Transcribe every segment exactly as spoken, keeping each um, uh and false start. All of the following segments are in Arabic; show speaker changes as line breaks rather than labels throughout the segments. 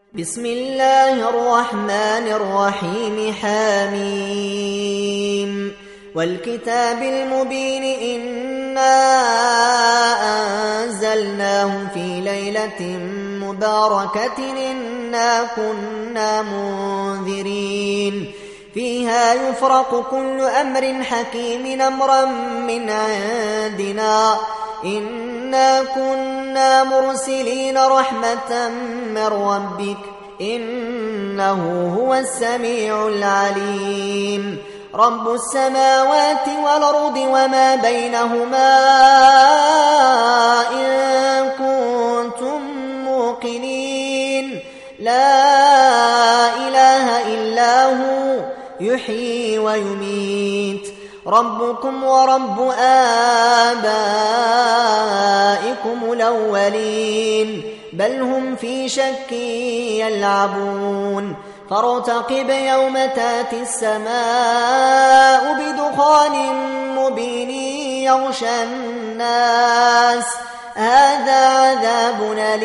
بسم الله الرحمن الرحيم حميم والكتاب المبين إنا أنزلناه في ليلة مباركة إنا كنا منذرين فيها يفرق كل أمر حكيم أمرا من عندنا إنا كنا مرسلين رحمة من ربك إنه هو السميع العليم رب السماوات والأرض وما بينهما إن كنتم موقنين لا إله إلا هو يحيي ويميت ربكم ورب آبائكم الأولين بل هم في شك يلعبون فارتقب يوم تاتي السماء بدخان مبين يغشى الناس هذا عذاب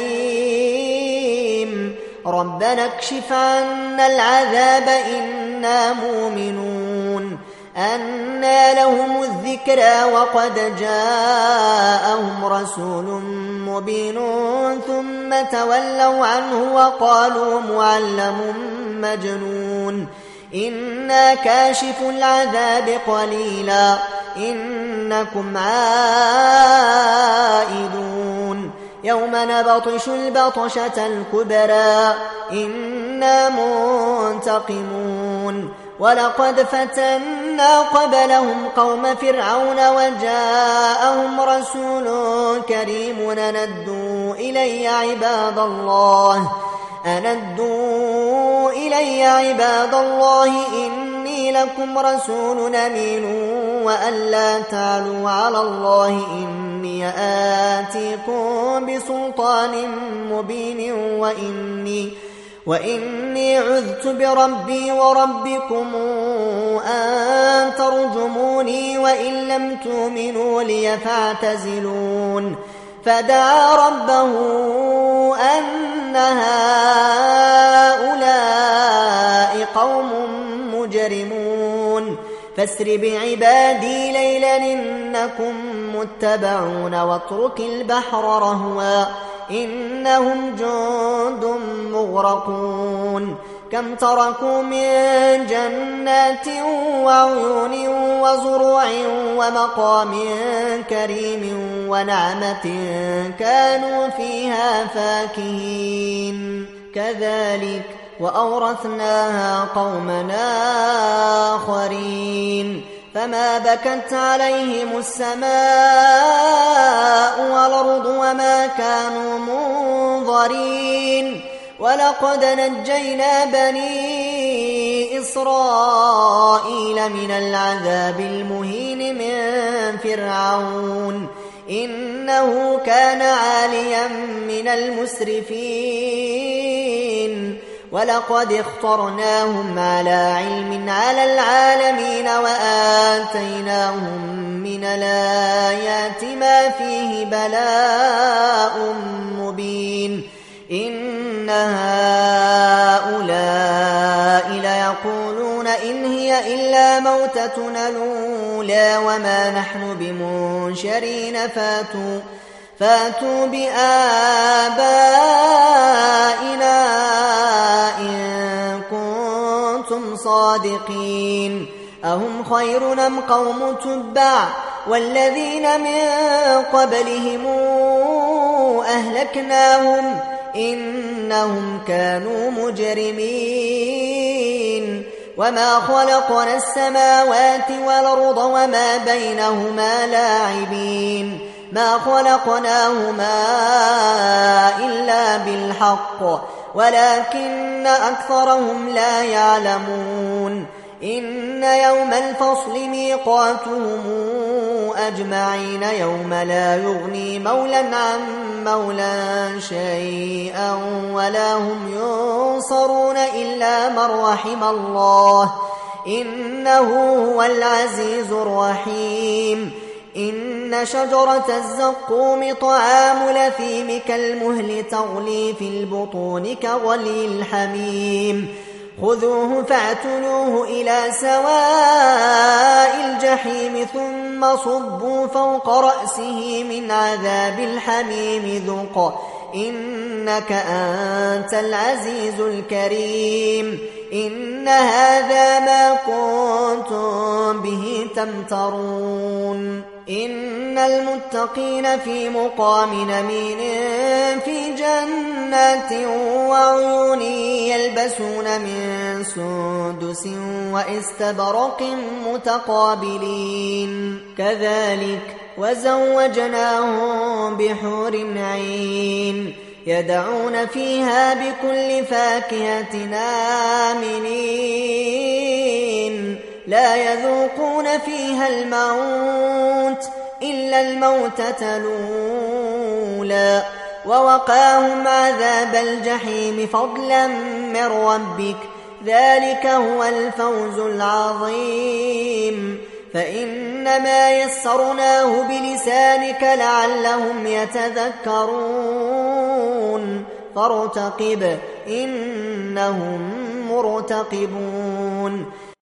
أليم ربنا اكشف عنا العذاب إنا مؤمنون أنى لهم الذكرى وقد جاءهم رسول مبين ثم تولوا عنه وقالوا معلم مجنون إنا كاشف العذاب قليلا إنكم عائدون يوم نبطش البطشة الكبرى إنا منتقمون ولقد فتنا قبلهم قوم فرعون وجاءهم رسول كريم أندوا إلي عباد الله أندوا إلي عباد الله إني لكم رسول أمين وأن لا تعلوا على الله إني آتيكم بسلطان مبين وإني وإني عذت بربي وربكم أن ترجموني وإن لم تؤمنوا لي فاعتزلون فدعا ربه أن هؤلاء قوم مجرمون فاسر بعبادي ليلا إنكم متبعون واترك البحر رهوا إنهم جند مغرقون كم تركوا من جنات وعيون وزروع ومقام كريم ونعمة كانوا فيها فاكهين كذلك وأورثناها قومنا آخرين فما بكت عليهم السماء والأرض وما كانوا منظرين ولقد نجينا بني إسرائيل من العذاب المهين من فرعون إنه كان عاليا من المسرفين ولقد اخترناهم على علم على العالمين وآتيناهم من الآيات ما فيه بلاء مبين إن هؤلاء ليقولون إن هي إلا موتتنا الأولى وما نحن بمنشرين فاتوا فاتوا بآبائنا إن كنتم صادقين أهم خير أم قوم تبع والذين من قبلهم أهلكناهم إنهم كانوا مجرمين وما خلقنا السماوات والأرض وما بينهما لاعبين ما خلقناهما إلا بالحق ولكن أكثرهم لا يعلمون إن يوم الفصل ميقاتهم أجمعين يوم لا يغني مولا عن مولا شيئا ولا هم ينصرون إلا من رحم الله إنه هو العزيز الرحيم إن شجرة الزقوم طعام الأثيم كالمهل تغلي في البطون كغلي الحميم خذوه فاعتلوه إلى سواء الجحيم ثم صبوا فوق رأسه من عذاب الحميم ذق إنك أنت العزيز الكريم إن هذا ما كنتم به تمترون إن المتقين في مقام أمين في جنات وعيون يلبسون من سندس واستبرق متقابلين كذلك وزوجناهم بحور عين يدعون فيها بكل فاكهة آمنين لا يذوقون فيها الموت إلا الموتة الأولى ووقاهم عذاب الجحيم فضلا من ربك ذلك هو الفوز العظيم فإنما يسرناه بلسانك لعلهم يتذكرون فارتقب إنهم مرتقبون